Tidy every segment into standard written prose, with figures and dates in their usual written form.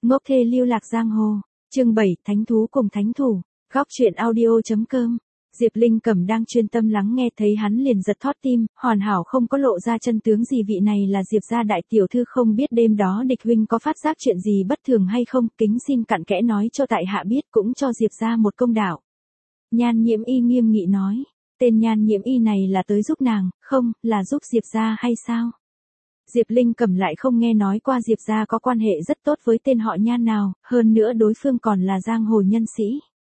Ngốc thê lưu lạc giang hồ. Chương 7, Thánh thú cùng thánh thủ. Góc truyện audio.com. Diệp Linh Cẩm đang chuyên tâm lắng nghe, thấy hắn liền giật thót tim, hoàn hảo không có lộ ra chân tướng gì. Vị này là Diệp gia đại tiểu thư, không biết đêm đó địch huynh có phát giác chuyện gì bất thường hay không, kính xin cặn kẽ nói cho tại hạ biết, cũng cho Diệp gia một công đạo. Nhan Nhiễm Y nghiêm nghị nói, tên Nhan Nhiễm Y này là tới giúp nàng, không, là giúp Diệp gia hay sao? Diệp Linh Cẩm lại không nghe nói qua Diệp gia có quan hệ rất tốt với tên họ Nhan nào, hơn nữa đối phương còn là giang hồ nhân sĩ.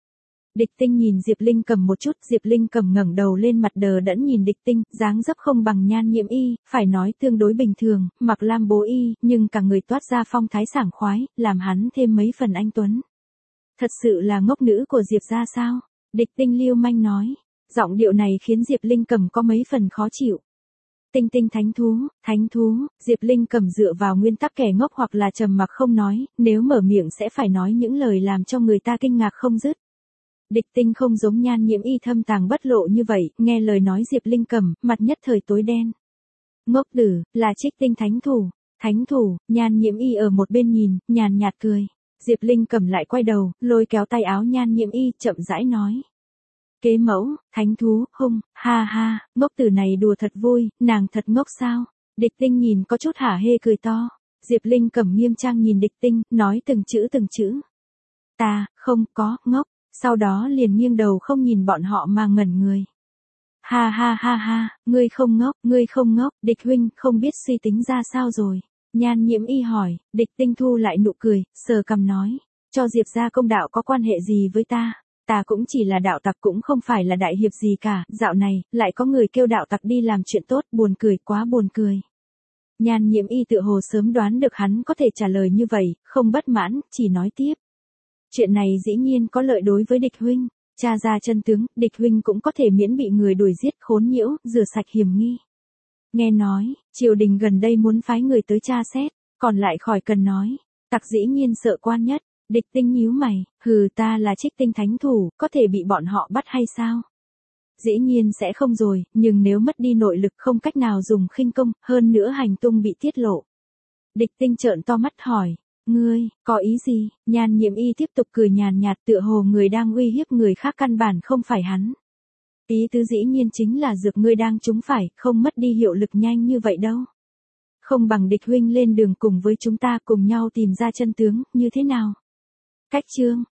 Địch Tinh nhìn Diệp Linh Cẩm một chút, Diệp Linh Cẩm ngẩng đầu lên, mặt đờ đẫn nhìn Địch Tinh, dáng dấp không bằng Nhan Nhiễm Y, phải nói tương đối bình thường, mặc lam bố y, nhưng cả người toát ra phong thái sảng khoái, làm hắn thêm mấy phần anh tuấn. Thật sự là ngốc nữ của Diệp gia sao? Địch Tinh lưu manh nói, giọng điệu này khiến Diệp Linh Cẩm có mấy phần khó chịu. Tinh Tinh thánh thú, Diệp Linh Cẩm dựa vào nguyên tắc kẻ ngốc hoặc là trầm mặc không nói, nếu mở miệng sẽ phải nói những lời làm cho người ta kinh ngạc không dứt. Địch Tinh không giống Nhan Nhiễm Y thâm tàng bất lộ như vậy, nghe lời nói Diệp Linh Cẩm, mặt nhất thời tối đen. Ngốc tử, là Trích Tinh thánh thủ, Nhan Nhiễm Y ở một bên nhìn, nhàn nhạt cười. Diệp Linh Cẩm lại quay đầu, lôi kéo tay áo Nhan Nhiễm Y, chậm rãi nói. Kế mẫu, thánh thú, hung, ha ha, ngốc tử này đùa thật vui, nàng thật ngốc sao? Địch Tinh nhìn có chút hả hê cười to. Diệp Linh Cẩm nghiêm trang nhìn Địch Tinh, nói từng chữ. Ta, không có, ngốc. Sau đó liền nghiêng đầu không nhìn bọn họ mà ngẩn người. Ha ha, ngươi không ngốc, Địch huynh không biết suy tính ra sao rồi. Nhan Nhiễm Y hỏi, Địch Tinh thu lại nụ cười, sờ cằm nói, cho Diệp gia công đạo có quan hệ gì với ta? Ta cũng chỉ là đạo tặc, cũng không phải là đại hiệp gì cả, dạo này, lại có người kêu đạo tặc đi làm chuyện tốt, buồn cười, quá buồn cười. Nhan Nhiễm Y tựa hồ sớm đoán được hắn có thể trả lời như vậy, không bất mãn, chỉ nói tiếp. Chuyện này dĩ nhiên có lợi đối với Địch huynh, tra ra chân tướng, Địch huynh cũng có thể miễn bị người đuổi giết, khốn nhiễu, rửa sạch hiểm nghi. Nghe nói, triều đình gần đây muốn phái người tới tra xét, còn lại khỏi cần nói, tặc dĩ nhiên sợ quan nhất. Địch Tinh nhíu mày, hừ, ta là Trích Tinh thánh thủ, có thể bị bọn họ bắt hay sao? Dĩ nhiên sẽ không rồi, nhưng nếu mất đi nội lực không cách nào dùng khinh công, hơn nữa hành tung bị tiết lộ. Địch Tinh trợn to mắt hỏi, ngươi, có ý gì? Nhan Nhiễm Y tiếp tục cười nhàn nhạt, tựa hồ người đang uy hiếp người khác căn bản không phải hắn. Ý tứ dĩ nhiên chính là dược ngươi đang trúng phải, không mất đi hiệu lực nhanh như vậy đâu. Không bằng Địch huynh lên đường cùng với chúng ta cùng nhau tìm ra chân tướng, như thế nào? Cách chương,